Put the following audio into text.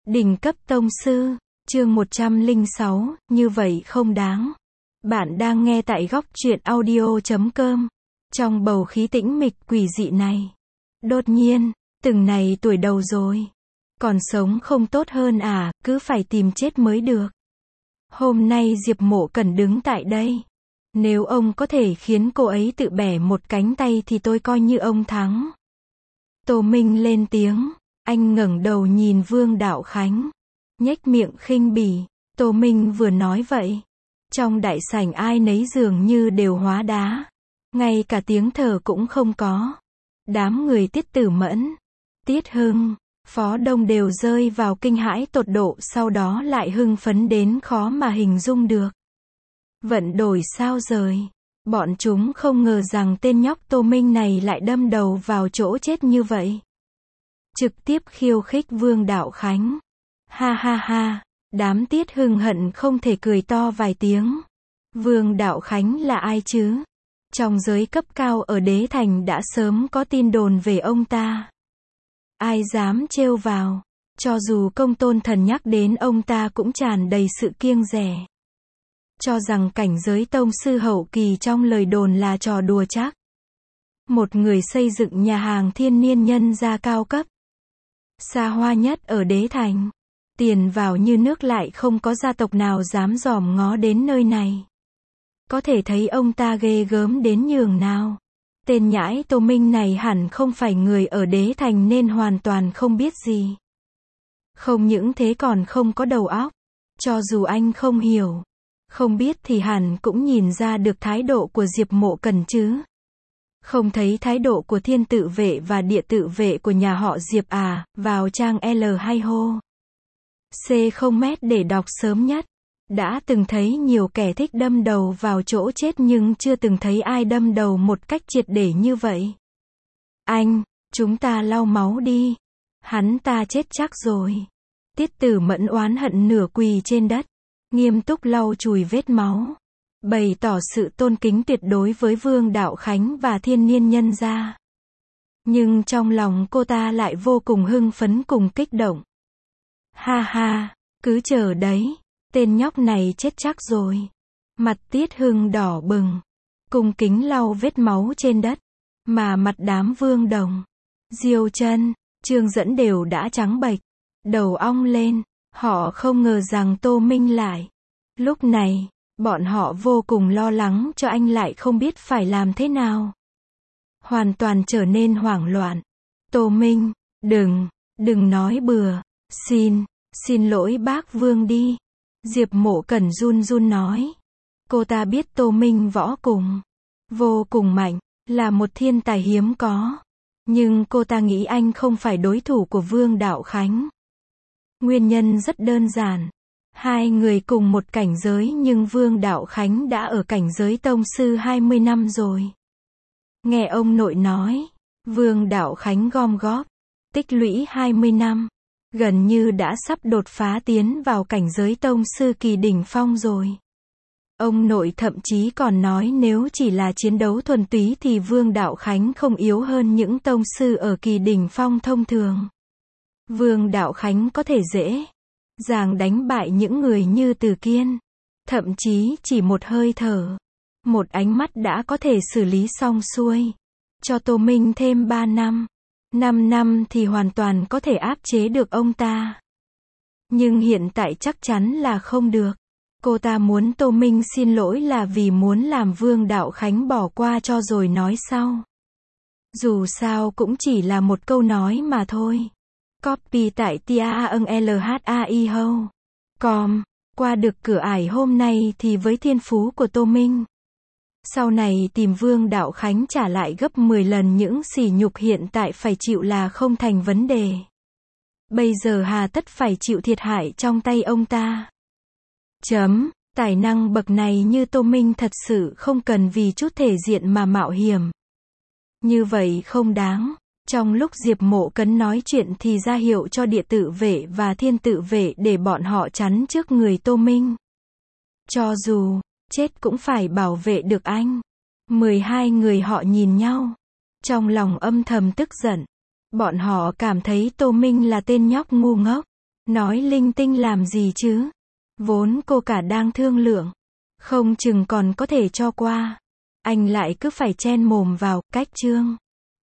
Đỉnh cấp tông sư, chương 106, như vậy không đáng. Bạn đang nghe tại góc truyện audio.com. Trong bầu khí tĩnh mịch quỷ dị này. Đột nhiên, từng này tuổi đầu rồi. Còn sống không tốt hơn à, cứ phải tìm chết mới được. Hôm nay Diệp Mộ Cần đứng tại đây. Nếu ông có thể khiến cô ấy tự bẻ một cánh tay thì tôi coi như ông thắng. Tô Minh lên tiếng. Anh ngẩng đầu nhìn Vương Đạo Khánh. Nhếch miệng khinh bỉ. Tô Minh vừa nói vậy. Trong đại sảnh ai nấy dường như đều hóa đá. Ngay cả tiếng thở cũng không có. Đám người Tiết Tử Mẫn, Tiết Hưng, Phó Đông đều rơi vào kinh hãi tột độ, sau đó lại hưng phấn đến khó mà hình dung được. Vận đổi sao rời. Bọn chúng không ngờ rằng tên nhóc Tô Minh này lại đâm đầu vào chỗ chết như vậy. Trực tiếp khiêu khích Vương Đạo Khánh. Ha ha ha, đám Tiết Hưng hận không thể cười to vài tiếng. Vương Đạo Khánh là ai chứ? Trong giới cấp cao ở Đế Thành đã sớm có tin đồn về ông ta. Ai dám trêu vào? Cho dù Công Tôn Thần nhắc đến ông ta cũng tràn đầy sự kiêng dè. Cho rằng cảnh giới tông sư hậu kỳ trong lời đồn là trò đùa chắc. Một người xây dựng nhà hàng thiên niên nhân gia cao cấp, xa hoa nhất ở Đế Thành. Tiền vào như nước, lại không có gia tộc nào dám dòm ngó đến nơi này. Có thể thấy ông ta ghê gớm đến nhường nào. Tên nhãi Tô Minh này hẳn không phải người ở Đế Thành nên hoàn toàn không biết gì. Không những thế còn không có đầu óc. Cho dù anh không hiểu, không biết thì hẳn cũng nhìn ra được thái độ của Diệp Mộ Cần chứ. Không thấy thái độ của Thiên Tự Vệ và Địa Tự Vệ của nhà họ Diệp à? Vào trang L hay hô C0 để đọc sớm nhất. Đã từng thấy nhiều kẻ thích đâm đầu vào chỗ chết nhưng chưa từng thấy ai đâm đầu một cách triệt để như vậy. Anh, chúng ta lau máu đi. Hắn ta chết chắc rồi. Tiết Tử Mẫn oán hận nửa quỳ trên đất, nghiêm túc lau chùi vết máu, bày tỏ sự tôn kính tuyệt đối với Vương Đạo Khánh và thiên niên nhân gia. Nhưng trong lòng cô ta lại vô cùng hưng phấn cùng kích động. Ha ha, cứ chờ đấy, tên nhóc này chết chắc rồi. Mặt Tiết Hưng đỏ bừng, cung kính lau vết máu trên đất, mà mặt đám Vương Đồng, Diêu Chân, Trương Dẫn đều đã trắng bệch, đầu ong lên. Họ không ngờ rằng Tô Minh lại. Lúc này, bọn họ vô cùng lo lắng cho anh, lại không biết phải làm thế nào. Hoàn toàn trở nên hoảng loạn. Tô Minh, đừng nói bừa. Xin lỗi bác Vương đi. Diệp Mộ Cần run run nói. Cô ta biết Tô Minh võ cùng vô cùng mạnh, là một thiên tài hiếm có. Nhưng cô ta nghĩ anh không phải đối thủ của Vương Đạo Khánh. Nguyên nhân rất đơn giản. Hai người cùng một cảnh giới nhưng Vương Đạo Khánh đã ở cảnh giới tông sư 20 năm rồi. Nghe ông nội nói, Vương Đạo Khánh gom góp, tích lũy 20 năm, gần như đã sắp đột phá tiến vào cảnh giới tông sư kỳ đỉnh phong rồi. Ông nội thậm chí còn nói nếu chỉ là chiến đấu thuần túy thì Vương Đạo Khánh không yếu hơn những tông sư ở kỳ đỉnh phong thông thường. Vương Đạo Khánh có thể dễ dàng đánh bại những người như Từ Kiên. Thậm chí chỉ một hơi thở, một ánh mắt đã có thể xử lý xong xuôi. Cho Tô Minh thêm 3 năm, 5 năm thì hoàn toàn có thể áp chế được ông ta. Nhưng hiện tại chắc chắn là không được. Cô ta muốn Tô Minh xin lỗi là vì muốn làm Vương Đạo Khánh bỏ qua cho rồi nói sau. Dù sao cũng chỉ là một câu nói mà thôi. Copy tại tiaanlhai.com. Qua được cửa ải hôm nay thì với thiên phú của Tô Minh, sau này tìm Vương Đạo Khánh trả lại gấp 10 lần những sỉ nhục hiện tại phải chịu là không thành vấn đề. Bây giờ hà tất phải chịu thiệt hại trong tay ông ta. Tài năng bậc này như Tô Minh thật sự không cần vì chút thể diện mà mạo hiểm. Như vậy không đáng. Trong lúc Diệp Mộ Cần nói chuyện thì ra hiệu cho Địa Tự Vệ và Thiên Tự Vệ để bọn họ chắn trước người Tô Minh. Cho dù chết cũng phải bảo vệ được anh. 12 người họ nhìn nhau, trong lòng âm thầm tức giận. Bọn họ cảm thấy Tô Minh là tên nhóc ngu ngốc, Nói linh tinh làm gì chứ? Vốn cô cả đang thương lượng. Không chừng còn có thể cho qua. Anh lại cứ phải chen mồm vào, cách Trương.